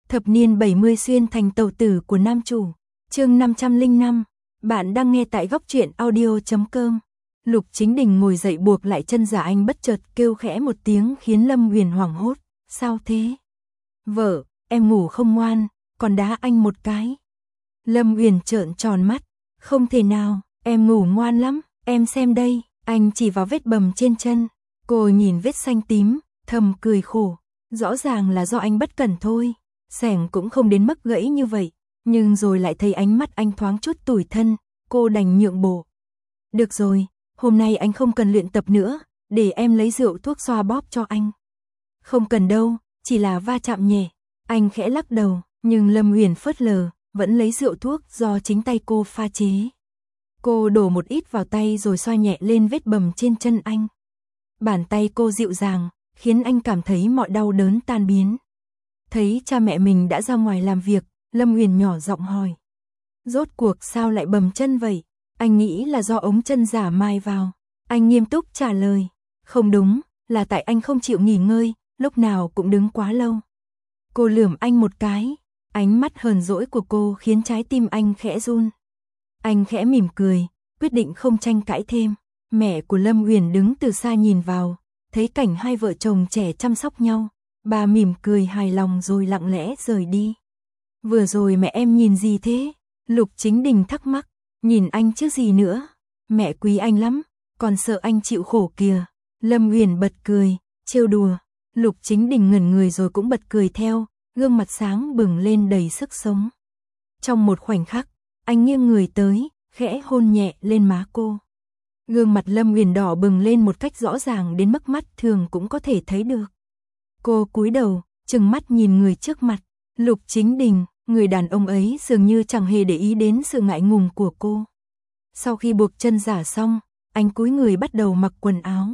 Thập niên 70 xuyên thành tàu tử của nam chủ. Chương 505. Bạn đang nghe tại góc truyện audio.com. Lục Chính Đình ngồi dậy buộc lại chân giả anh bất chợt kêu khẽ một tiếng khiến Lâm Huyền hoảng hốt. Sao thế? Vợ, em ngủ không ngoan, còn đá anh một cái. Lâm Huyền trợn tròn mắt. Không thể nào, em ngủ ngoan lắm, em xem đây. Anh chỉ vào vết bầm trên chân. Cô nhìn vết xanh tím, thầm cười khổ. Rõ ràng là do anh bất cẩn thôi. Xẻng cũng không đến mức gãy như vậy. Nhưng rồi lại thấy ánh mắt anh thoáng chút tủi thân. Cô đành nhượng bộ. Được rồi, hôm nay anh không cần luyện tập nữa. Để em lấy rượu thuốc xoa bóp cho anh. Không cần đâu, chỉ là va chạm nhẹ. Anh khẽ lắc đầu, nhưng Lâm Huyền phớt lờ, vẫn lấy rượu thuốc do chính tay cô pha chế. Cô đổ một ít vào tay rồi xoa nhẹ lên vết bầm trên chân anh. Bàn tay cô dịu dàng, khiến anh cảm thấy mọi đau đớn tan biến. Thấy cha mẹ mình đã ra ngoài làm việc, Lâm Huyền nhỏ giọng hỏi. Rốt cuộc sao lại bầm chân vậy? Anh nghĩ là do ống chân giả mai vào. Anh nghiêm túc trả lời. Không đúng, là tại anh không chịu nghỉ ngơi, lúc nào cũng đứng quá lâu. Cô lườm anh một cái. Ánh mắt hờn dỗi của cô khiến trái tim anh khẽ run. Anh khẽ mỉm cười, quyết định không tranh cãi thêm. Mẹ của Lâm Huyền đứng từ xa nhìn vào, thấy cảnh hai vợ chồng trẻ chăm sóc nhau. Bà mỉm cười hài lòng rồi lặng lẽ rời đi. Vừa rồi mẹ em nhìn gì thế? Lục Chính Đình thắc mắc. Nhìn anh chứ gì nữa. Mẹ quý anh lắm, còn sợ anh chịu khổ kìa. Lâm Huyền bật cười, trêu đùa. Lục Chính Đình ngẩn người rồi cũng bật cười theo, gương mặt sáng bừng lên đầy sức sống. Trong một khoảnh khắc, anh nghiêng người tới, khẽ hôn nhẹ lên má cô. Gương mặt Lâm Huyền đỏ bừng lên một cách rõ ràng đến mức mắt thường cũng có thể thấy được. Cô cúi đầu, trừng mắt nhìn người trước mặt. Lục Chính Đình, người đàn ông ấy dường như chẳng hề để ý đến sự ngại ngùng của cô. Sau khi buộc chân giả xong, anh cúi người bắt đầu mặc quần áo.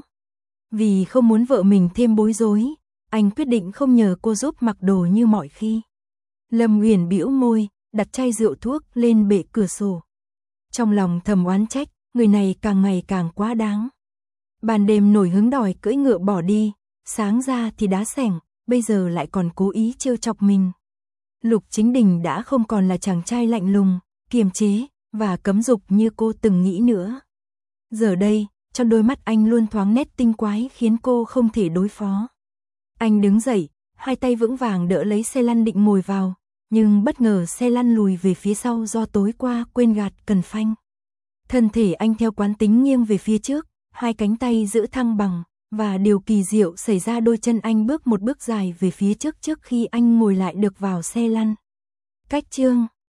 Vì không muốn vợ mình thêm bối rối, anh quyết định không nhờ cô giúp mặc đồ như mọi khi. Lâm Huyền bĩu môi, đặt chai rượu thuốc lên bệ cửa sổ. Trong lòng thầm oán trách, người này càng ngày càng quá đáng. Ban đêm nổi hứng đòi cưỡi ngựa bỏ đi, sáng ra thì đá xẻng, bây giờ lại còn cố ý trêu chọc mình. Lục Chính Đình đã không còn là chàng trai lạnh lùng, kiềm chế và cấm dục như cô từng nghĩ nữa. Giờ đây, trong đôi mắt anh luôn thoáng nét tinh quái khiến cô không thể đối phó. Anh đứng dậy, hai tay vững vàng đỡ lấy xe lăn định ngồi vào, nhưng bất ngờ xe lăn lùi về phía sau do tối qua quên gạt cần phanh. Thân thể anh theo quán tính nghiêng về phía trước, hai cánh tay giữ thăng bằng, và điều kỳ diệu xảy ra đôi chân anh bước một bước dài về phía trước khi anh ngồi lại được vào xe lăn. Cách chương